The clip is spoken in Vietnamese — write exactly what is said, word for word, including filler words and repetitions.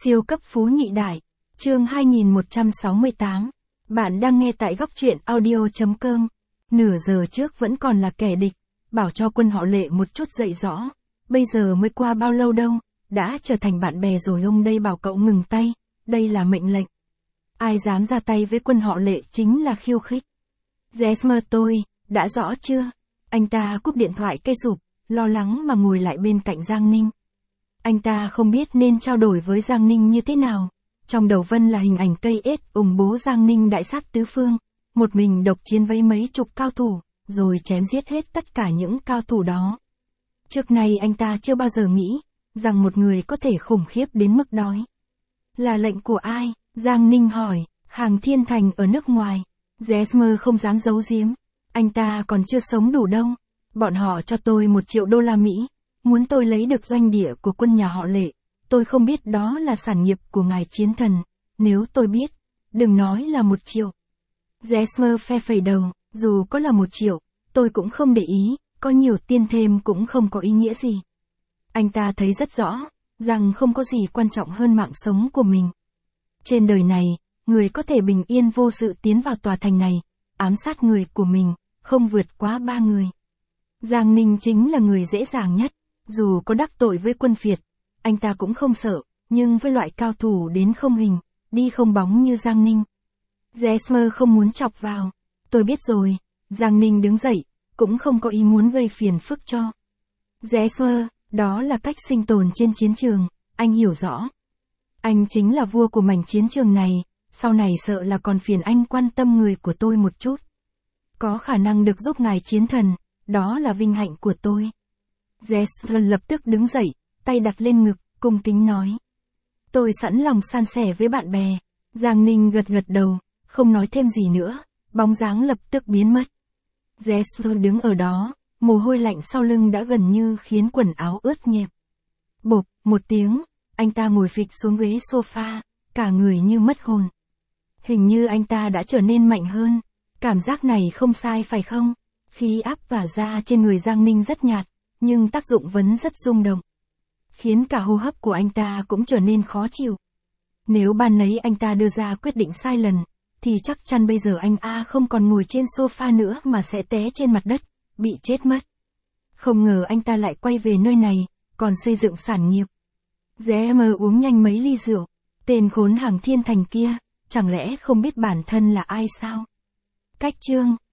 Siêu cấp phú nhị đại, chương hai nghìn một trăm sáu mươi tám. Bạn đang nghe tại góc truyện audio chấm com. Nửa giờ trước vẫn còn là kẻ địch, bảo cho quân họ Lệ một chút dạy rõ. Bây giờ mới qua bao lâu đâu, đã trở thành bạn bè rồi. Ông đây bảo cậu ngừng tay, đây là mệnh lệnh. Ai dám ra tay với quân họ Lệ chính là khiêu khích. Jesmer tôi, đã rõ chưa? Anh ta cúp điện thoại cây sụp, lo lắng mà ngồi lại bên cạnh Giang Ninh. Anh ta không biết nên trao đổi với Giang Ninh như thế nào. Trong đầu Vân là hình ảnh cây ết ủng bố Giang Ninh đại sát tứ phương, một mình độc chiến với mấy chục cao thủ, rồi chém giết hết tất cả những cao thủ đó. Trước nay anh ta chưa bao giờ nghĩ rằng một người có thể khủng khiếp đến mức đói. Là lệnh của ai? Giang Ninh hỏi. Hàng Thiên Thành ở nước ngoài. Jesmer không dám giấu giếm. Anh ta còn chưa sống đủ đâu. Bọn họ cho tôi một triệu đô la Mỹ. Muốn tôi lấy được doanh địa của quân nhà họ Lệ. Tôi không biết đó là sản nghiệp của ngài chiến thần. Nếu tôi biết, đừng nói là một triệu. Jesmer phe phẩy đầu, dù có là một triệu, tôi cũng không để ý, có nhiều tiền thêm cũng không có ý nghĩa gì. Anh ta thấy rất rõ, rằng không có gì quan trọng hơn mạng sống của mình. Trên đời này, người có thể bình yên vô sự tiến vào tòa thành này, ám sát người của mình, không vượt quá ba người. Giang Ninh chính là người dễ dàng nhất. Dù có đắc tội với quân phiệt, anh ta cũng không sợ, nhưng với loại cao thủ đến không hình, đi không bóng như Giang Ninh, Jesmer không muốn chọc vào. Tôi biết rồi. Giang Ninh đứng dậy, cũng không có ý muốn gây phiền phức cho Jesmer, đó là cách sinh tồn trên chiến trường, anh hiểu rõ. Anh chính là vua của mảnh chiến trường này, sau này sợ là còn phiền anh quan tâm người của tôi một chút. Có khả năng được giúp ngài chiến thần, đó là vinh hạnh của tôi. Jesmer lập tức đứng dậy, tay đặt lên ngực, cung kính nói. Tôi sẵn lòng san sẻ với bạn bè. Giang Ninh gật gật đầu, không nói thêm gì nữa, bóng dáng lập tức biến mất. Jesmer đứng ở đó, mồ hôi lạnh sau lưng đã gần như khiến quần áo ướt nhẹp. Bộp, một tiếng, anh ta ngồi phịch xuống ghế sofa, cả người như mất hồn. Hình như anh ta đã trở nên mạnh hơn, cảm giác này không sai phải không? Khí áp tỏa ra trên người Giang Ninh rất nhạt, nhưng tác dụng vẫn rất rung động, khiến cả hô hấp của anh ta cũng trở nên khó chịu. Nếu ban nấy anh ta đưa ra quyết định sai lầm, thì chắc chắn bây giờ anh A không còn ngồi trên sofa nữa mà sẽ té trên mặt đất, bị chết mất. Không ngờ anh ta lại quay về nơi này, còn xây dựng sản nghiệp. Jesmer uống nhanh mấy ly rượu, tên khốn Hàng Thiên Thành kia, chẳng lẽ không biết bản thân là ai sao? Cách chương,